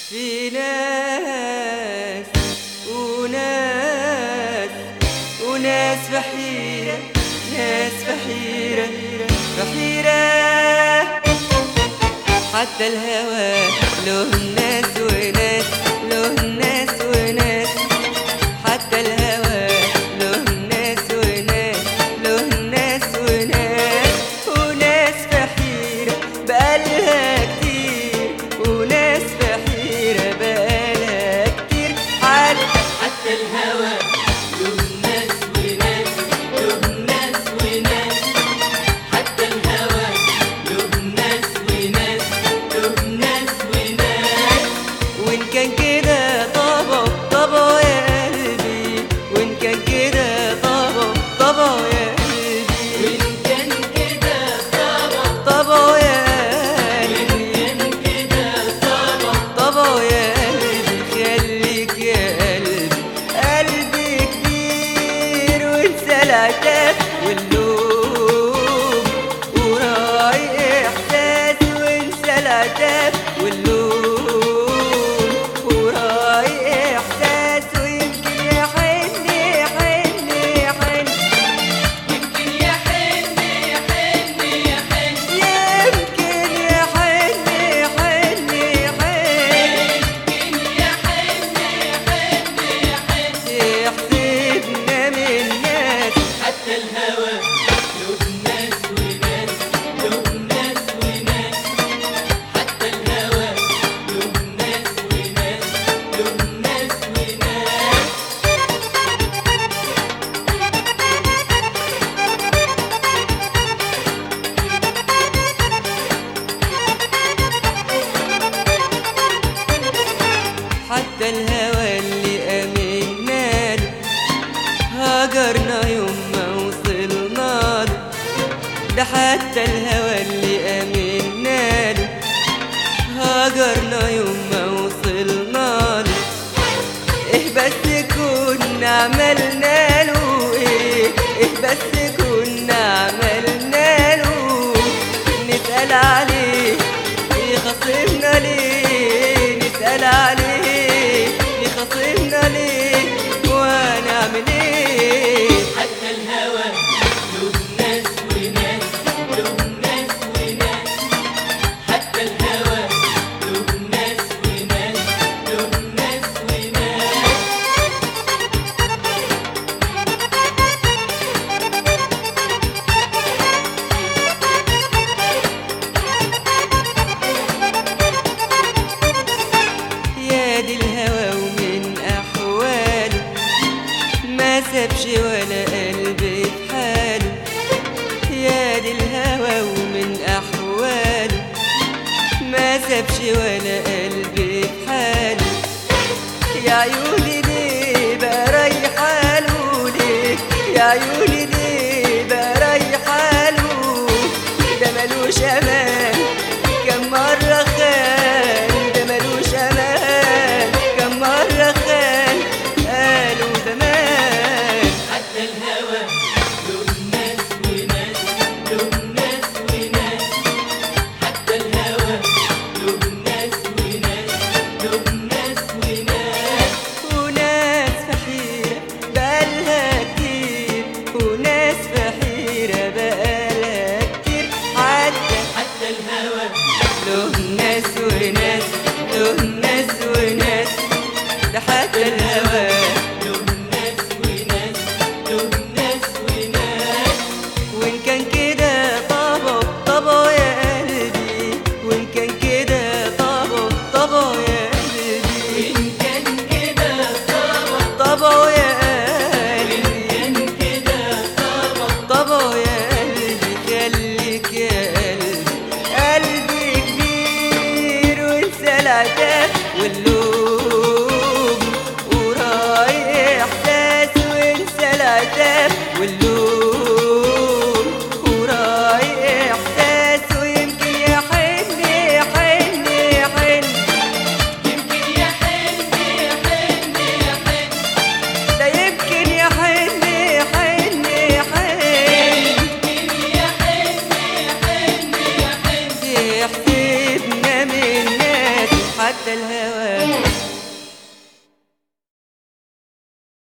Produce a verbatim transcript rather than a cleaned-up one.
في ناس وناس وناس فحيرة، ناس فحيرة فحيرة. حتى الهوى له ناس وناس، له ناس وناس. حتى الهوى له ناس وناس، له ناس وناس. وناس فحيرة بقالها كتير، وناس فحيرة بقالها كتير. حتى حتى الهوى له ناس وناس، له ناس وناس. حتى الهوى له ناس وناس، له ناس وناس. وإن كان كده طبعه طبعه يا قلبي، وإن كان كده طبعه طبعه يا قلبي، وإن كان كده طبع، طبعه يا وإن قلبي، كان كده طبع. طبعه يا قلبي. خليك يا قلبي، قلبي كبير وانسى العتاب واللوم، وراعي إحساس وانسى العتاب واللوم، وراعي إحساس. ويمكن يحن يحن يحن، يمكن يحن يحن يحن، يمكن يحن يحن يحن. يمكن يحن يحن يحن. يحسبنا من ناس. حتى الهوى له ناس وناس، له ناس وناس. حتى الهوى له ناس وناس، له ناس وناس. حتى الهوى اللي أمنا له هاجرنا يوم ما وصلنا له. ده حتى الهوى اللي أمنا له هاجرنا يوم ما وصلنا له. إيه بس كنا عملنا له، إيه إيه بس كنا عملنا له. نسأل عليه يخاصمنا ليه، نسأل عليه يخاصمنا ليه، وهنعمل ايه؟ حتى الهوى له ناس وناس، له ناس وناس. حتى الهوى له ناس وناس، له ناس وناس. يا دي الهوى ومن أحواله ما سابش ولا قلبي في حاله. يا دي الهوى ومن أحواله ما سابش ولا قلبي في حاله. يا عيوني ليه بقى رايحاله، ليه يا عيوني ليه بقى رايحاله. ده ملوش أمان كم مرة خان، ده ملوش أمان كم مرة خان، قالوا زمان. حتى الهوى له ناس وناس، له ناس وناس. حتى الهوى له ناس وناس، له ناس وناس. وناس فحيرة بقالها كتير، وناس فحيرة بقالها كتير. حتى حتى الهوى له ناس وناس، له ناس وناس. ده حتى الهوى له ناس وناس، له ناس وناس. وإن كان كده طبعه طبعه يا قلبي، وإن كان كده طبعه طبعه يا قلبي، وإن كان كده طبع، طبعه يا وإن قلبي، كان كده طبع. طبعه يا قلبي. خليك يا قلبي، قلبي كبير وانسى العتاب واللوم، وراعي إحساس وانسى العتاب واللوم، وراعي إحساس. ويمكن يحن يحن يحن، يمكن يحن يحن يحن، ده يمكن يحن يحن يحن. يمكن يحن يحن يحن. يحسبنا من ناس. حتى الهوى